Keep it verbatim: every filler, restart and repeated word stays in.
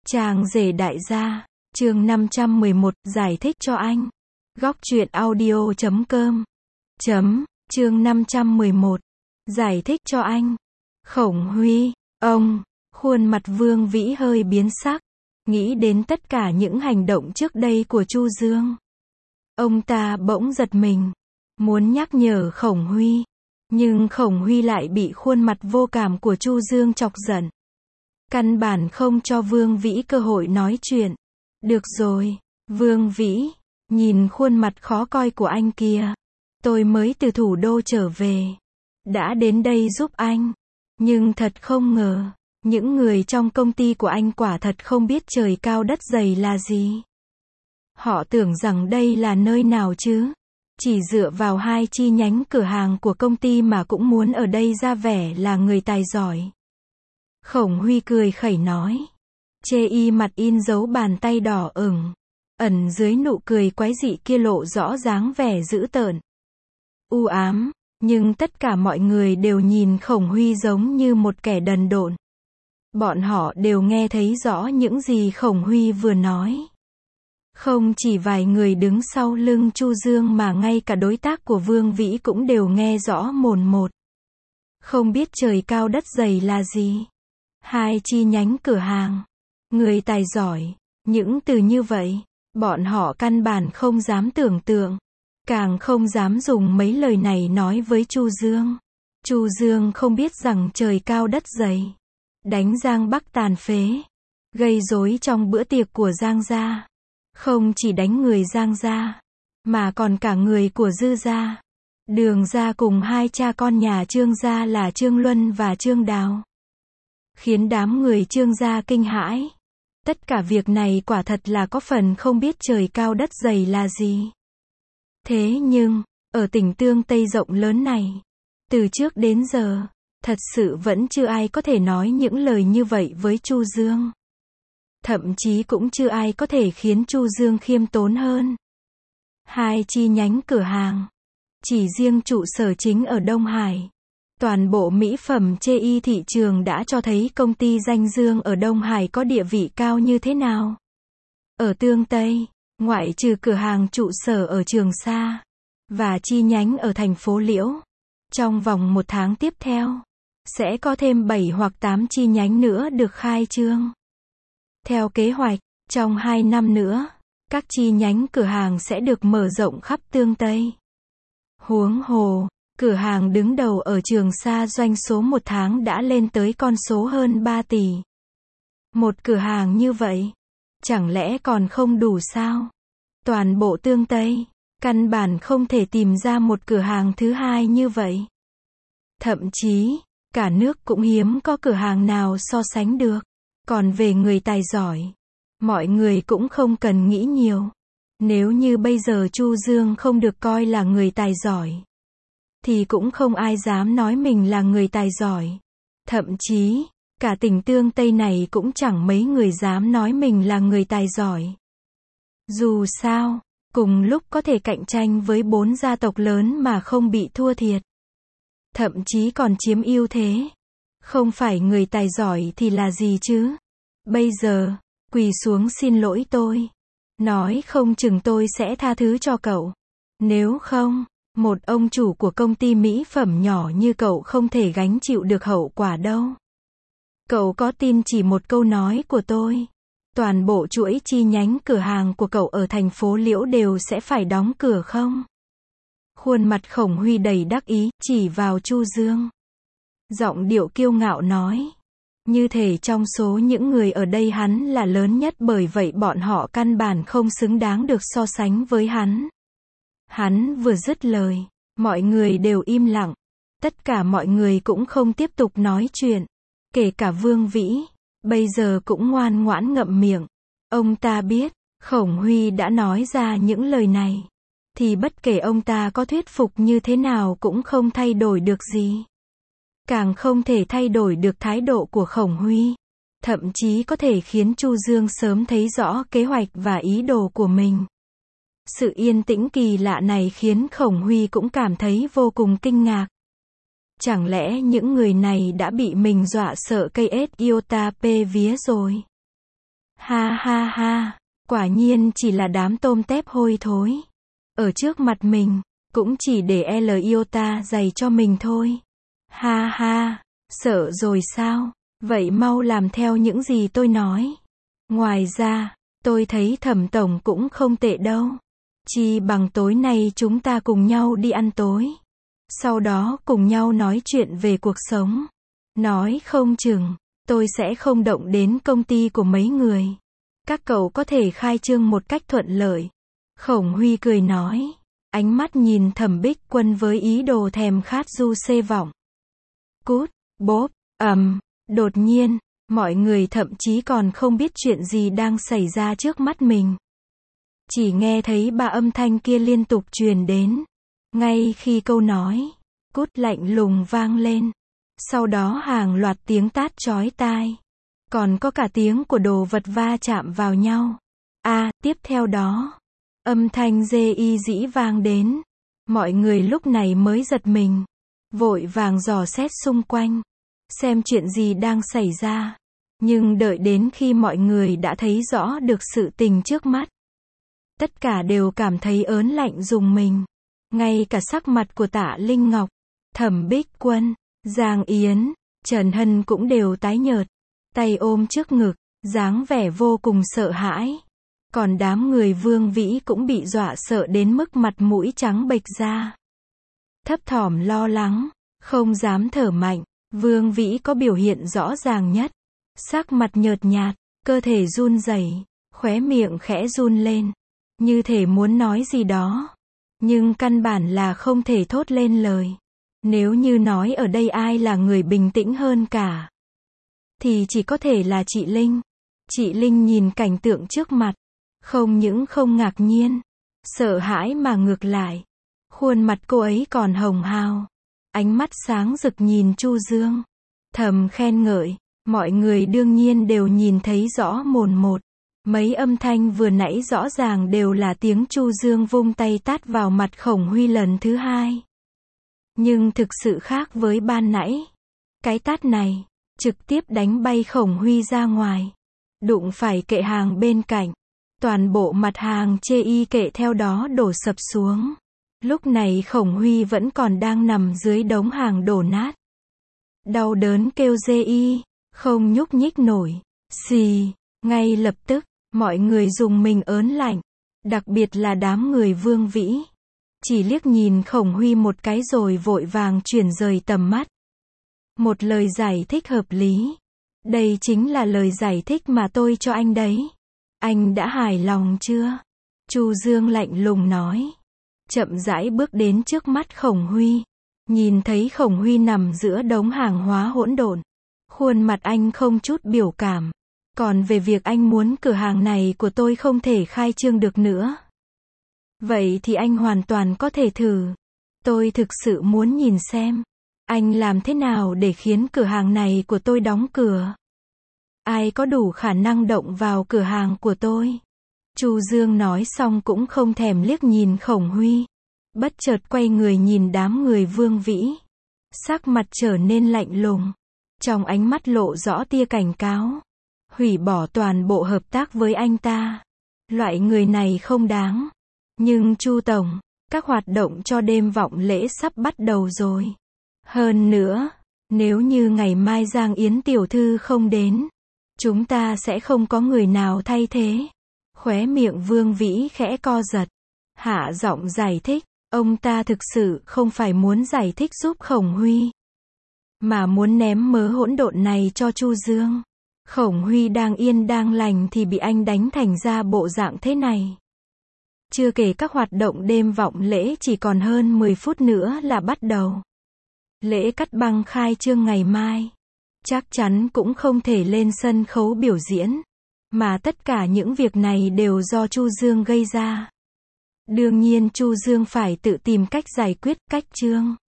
Chàng rể đại gia, chương năm trăm mười một, giải thích cho anh. Góc truyện audio chấm com. Chấm, chương năm trăm mười một. Giải thích cho anh. Khổng Huy, ông, khuôn mặt Vương Vĩ hơi biến sắc, nghĩ đến tất cả những hành động trước đây của Chu Dương. Ông ta bỗng giật mình, muốn nhắc nhở Khổng Huy, nhưng Khổng Huy lại bị khuôn mặt vô cảm của Chu Dương chọc giận. Căn bản không cho Vương Vĩ cơ hội nói chuyện. Được rồi, Vương Vĩ, nhìn khuôn mặt khó coi của anh kia. Tôi mới từ thủ đô trở về, đã đến đây giúp anh. Nhưng thật không ngờ, những người trong công ty của anh quả thật không biết trời cao đất dày là gì. Họ tưởng rằng đây là nơi nào chứ? Chỉ dựa vào hai chi nhánh cửa hàng của công ty mà cũng muốn ở đây ra vẻ là người tài giỏi. Khổng Huy cười khẩy nói. Chê y mặt in dấu bàn tay đỏ ửng. Ẩn dưới nụ cười quái dị kia lộ rõ dáng vẻ dữ tợn, u ám, nhưng tất cả mọi người đều nhìn Khổng Huy giống như một kẻ đần độn. Bọn họ đều nghe thấy rõ những gì Khổng Huy vừa nói. Không chỉ vài người đứng sau lưng Chu Dương mà ngay cả đối tác của Vương Vĩ cũng đều nghe rõ mồn một. Không biết trời cao đất dày là gì? Hai chi nhánh cửa hàng, người tài giỏi, những từ như vậy, bọn họ căn bản không dám tưởng tượng, càng không dám dùng mấy lời này nói với Chu Dương. Chu Dương không biết rằng trời cao đất dày, đánh Giang Bắc tàn phế, gây rối trong bữa tiệc của Giang gia. Không chỉ đánh người Giang gia, mà còn cả người của Dư gia, Đường gia cùng hai cha con nhà Trương gia là Trương Luân và Trương Đào. Khiến đám người Trương gia kinh hãi. Tất cả việc này quả thật là có phần không biết trời cao đất dày là gì. Thế nhưng, ở tỉnh Tương Tây rộng lớn này, từ trước đến giờ, thật sự vẫn chưa ai có thể nói những lời như vậy với Chu Dương. Thậm chí cũng chưa ai có thể khiến Chu Dương khiêm tốn hơn. Hai chi nhánh cửa hàng, chỉ riêng trụ sở chính ở Đông Hải, toàn bộ mỹ phẩm chê y thị trường đã cho thấy công ty danh Dương ở Đông Hải có địa vị cao như thế nào. Ở Tương Tây, ngoại trừ cửa hàng trụ sở ở Trường Sa và chi nhánh ở thành phố Liễu, trong vòng một tháng tiếp theo, sẽ có thêm bảy hoặc tám chi nhánh nữa được khai trương. Theo kế hoạch, trong hai năm nữa, các chi nhánh cửa hàng sẽ được mở rộng khắp Tương Tây. Huống hồ, cửa hàng đứng đầu ở Trường Sa doanh số một tháng đã lên tới con số hơn ba tỷ. Một cửa hàng như vậy, chẳng lẽ còn không đủ sao? Toàn bộ Tương Tây, căn bản không thể tìm ra một cửa hàng thứ hai như vậy. Thậm chí, cả nước cũng hiếm có cửa hàng nào so sánh được. Còn về người tài giỏi, mọi người cũng không cần nghĩ nhiều. Nếu như bây giờ Chu Dương không được coi là người tài giỏi, thì cũng không ai dám nói mình là người tài giỏi. Thậm chí, cả tỉnh Tương Tây này cũng chẳng mấy người dám nói mình là người tài giỏi. Dù sao, cùng lúc có thể cạnh tranh với bốn gia tộc lớn mà không bị thua thiệt. Thậm chí còn chiếm ưu thế. Không phải người tài giỏi thì là gì chứ? Bây giờ, quỳ xuống xin lỗi tôi. Nói không chừng tôi sẽ tha thứ cho cậu. Nếu không, một ông chủ của công ty mỹ phẩm nhỏ như cậu không thể gánh chịu được hậu quả đâu. Cậu có tin chỉ một câu nói của tôi, toàn bộ chuỗi chi nhánh cửa hàng của cậu ở thành phố Liễu đều sẽ phải đóng cửa không? Khuôn mặt Khổng Huy đầy đắc ý, chỉ vào Chu Dương. Giọng điệu kiêu ngạo nói. Như thể trong số những người ở đây hắn là lớn nhất, bởi vậy bọn họ căn bản không xứng đáng được so sánh với hắn. Hắn vừa dứt lời, mọi người đều im lặng. Tất cả mọi người cũng không tiếp tục nói chuyện. Kể cả Vương Vĩ, bây giờ cũng ngoan ngoãn ngậm miệng. Ông ta biết, Khổng Huy đã nói ra những lời này, thì bất kể ông ta có thuyết phục như thế nào cũng không thay đổi được gì. Càng không thể thay đổi được thái độ của Khổng Huy. Thậm chí có thể khiến Chu Dương sớm thấy rõ kế hoạch và ý đồ của mình. Sự yên tĩnh kỳ lạ này khiến Khổng Huy cũng cảm thấy vô cùng kinh ngạc. Chẳng lẽ những người này đã bị mình dọa sợ cây ét iota pê vía rồi? Ha ha ha, quả nhiên chỉ là đám tôm tép hôi thối. Ở trước mặt mình, cũng chỉ để L iota dày cho mình thôi. Ha ha, sợ rồi sao? Vậy mau làm theo những gì tôi nói. Ngoài ra, tôi thấy Thẩm tổng cũng không tệ đâu. Chi bằng tối nay chúng ta cùng nhau đi ăn tối. Sau đó cùng nhau nói chuyện về cuộc sống. Nói không chừng, tôi sẽ không động đến công ty của mấy người. Các cậu có thể khai trương một cách thuận lợi. Khổng Huy cười nói. Ánh mắt nhìn Thẩm Bích Quân với ý đồ thèm khát du xê vọng. Cút, bốp, ầm, đột nhiên, mọi người thậm chí còn không biết chuyện gì đang xảy ra trước mắt mình. Chỉ nghe thấy ba âm thanh kia liên tục truyền đến. Ngay khi câu nói, cút lạnh lùng vang lên. Sau đó hàng loạt tiếng tát chói tai. Còn có cả tiếng của đồ vật va chạm vào nhau. À, tiếp theo đó, âm thanh dê y dĩ vang đến. Mọi người lúc này mới giật mình. Vội vàng dò xét xung quanh. Xem chuyện gì đang xảy ra. Nhưng đợi đến khi mọi người đã thấy rõ được sự tình trước mắt. Tất cả đều cảm thấy ớn lạnh rùng mình. Ngay cả sắc mặt của Tạ Linh Ngọc, Thẩm Bích Quân, Giang Yến, Trần Hân cũng đều tái nhợt. Tay ôm trước ngực, dáng vẻ vô cùng sợ hãi. Còn đám người Vương Vĩ cũng bị dọa sợ đến mức mặt mũi trắng bệch ra. Thấp thỏm lo lắng, không dám thở mạnh. Vương Vĩ có biểu hiện rõ ràng nhất. Sắc mặt nhợt nhạt, cơ thể run rẩy, khóe miệng khẽ run lên. Như thể muốn nói gì đó. Nhưng căn bản là không thể thốt lên lời. Nếu như nói ở đây ai là người bình tĩnh hơn cả, thì chỉ có thể là chị Linh. Chị Linh nhìn cảnh tượng trước mặt. Không những không ngạc nhiên, sợ hãi mà ngược lại. Khuôn mặt cô ấy còn hồng hào. Ánh mắt sáng rực nhìn Chu Dương. Thầm khen ngợi. Mọi người đương nhiên đều nhìn thấy rõ mồn một. Mấy âm thanh vừa nãy rõ ràng đều là tiếng Chu Dương vung tay tát vào mặt Khổng Huy lần thứ hai. Nhưng thực sự khác với ban nãy. Cái tát này, trực tiếp đánh bay Khổng Huy ra ngoài. Đụng phải kệ hàng bên cạnh. Toàn bộ mặt hàng chê y kệ theo đó đổ sập xuống. Lúc này Khổng Huy vẫn còn đang nằm dưới đống hàng đổ nát. Đau đớn kêu dê y, không nhúc nhích nổi. Xì, ngay lập tức, mọi người rùng mình ớn lạnh. Đặc biệt là đám người Vương Vĩ. Chỉ liếc nhìn Khổng Huy một cái rồi vội vàng chuyển rời tầm mắt. Một lời giải thích hợp lý. Đây chính là lời giải thích mà tôi cho anh đấy. Anh đã hài lòng chưa? Chu Dương lạnh lùng nói. Chậm rãi bước đến trước mắt Khổng Huy. Nhìn thấy Khổng Huy nằm giữa đống hàng hóa hỗn độn. Khuôn mặt anh không chút biểu cảm. Còn về việc anh muốn cửa hàng này của tôi không thể khai trương được nữa. Vậy thì anh hoàn toàn có thể thử. Tôi thực sự muốn nhìn xem. Anh làm thế nào để khiến cửa hàng này của tôi đóng cửa? Ai có đủ khả năng động vào cửa hàng của tôi? Chu Dương nói xong cũng không thèm liếc nhìn Khổng Huy. Bất chợt quay người nhìn đám người Vương Vĩ. Sắc mặt trở nên lạnh lùng. Trong ánh mắt lộ rõ tia cảnh cáo. Hủy bỏ toàn bộ hợp tác với anh ta. Loại người này không đáng. Nhưng Chu Tổng, các hoạt động cho đêm vọng lễ sắp bắt đầu rồi. Hơn nữa, nếu như ngày mai Giang Yến tiểu thư không đến, chúng ta sẽ không có người nào thay thế. Khóe miệng Vương Vĩ khẽ co giật. Hạ giọng giải thích, ông ta thực sự không phải muốn giải thích giúp Khổng Huy, mà muốn ném mớ hỗn độn này cho Chu Dương. Khổng Huy đang yên đang lành thì bị anh đánh thành ra bộ dạng thế này. Chưa kể các hoạt động đêm vọng lễ chỉ còn hơn mười phút nữa là bắt đầu. Lễ cắt băng khai trương ngày mai. Chắc chắn cũng không thể lên sân khấu biểu diễn. Mà tất cả những việc này đều do Chu Dương gây ra. Đương nhiên Chu Dương phải tự tìm cách giải quyết cách trương.